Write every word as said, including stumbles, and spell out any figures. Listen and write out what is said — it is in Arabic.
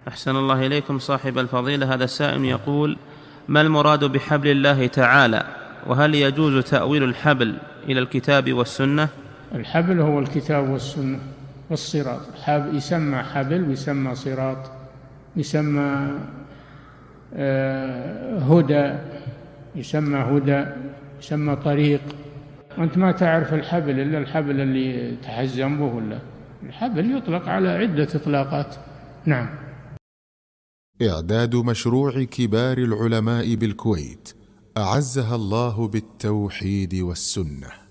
أحسن الله إليكم صاحب الفضيلة. هذا السائل يقول: ما المراد بحبل الله تعالى؟ وهل يجوز تأويل الحبل إلى الكتاب والسنة؟ الحبل هو الكتاب والسنة والصراط. الحبل يسمى حبل ويسمى صراط، يسمى هدى، يسمى هدى، يسمى طريق. وأنت ما تعرف الحبل إلا الحبل اللي تحزم به، ولا الحبل يطلق على عدة إطلاقات. نعم. إعداد مشروع كبار العلماء بالكويت أعزها الله بالتوحيد والسنة.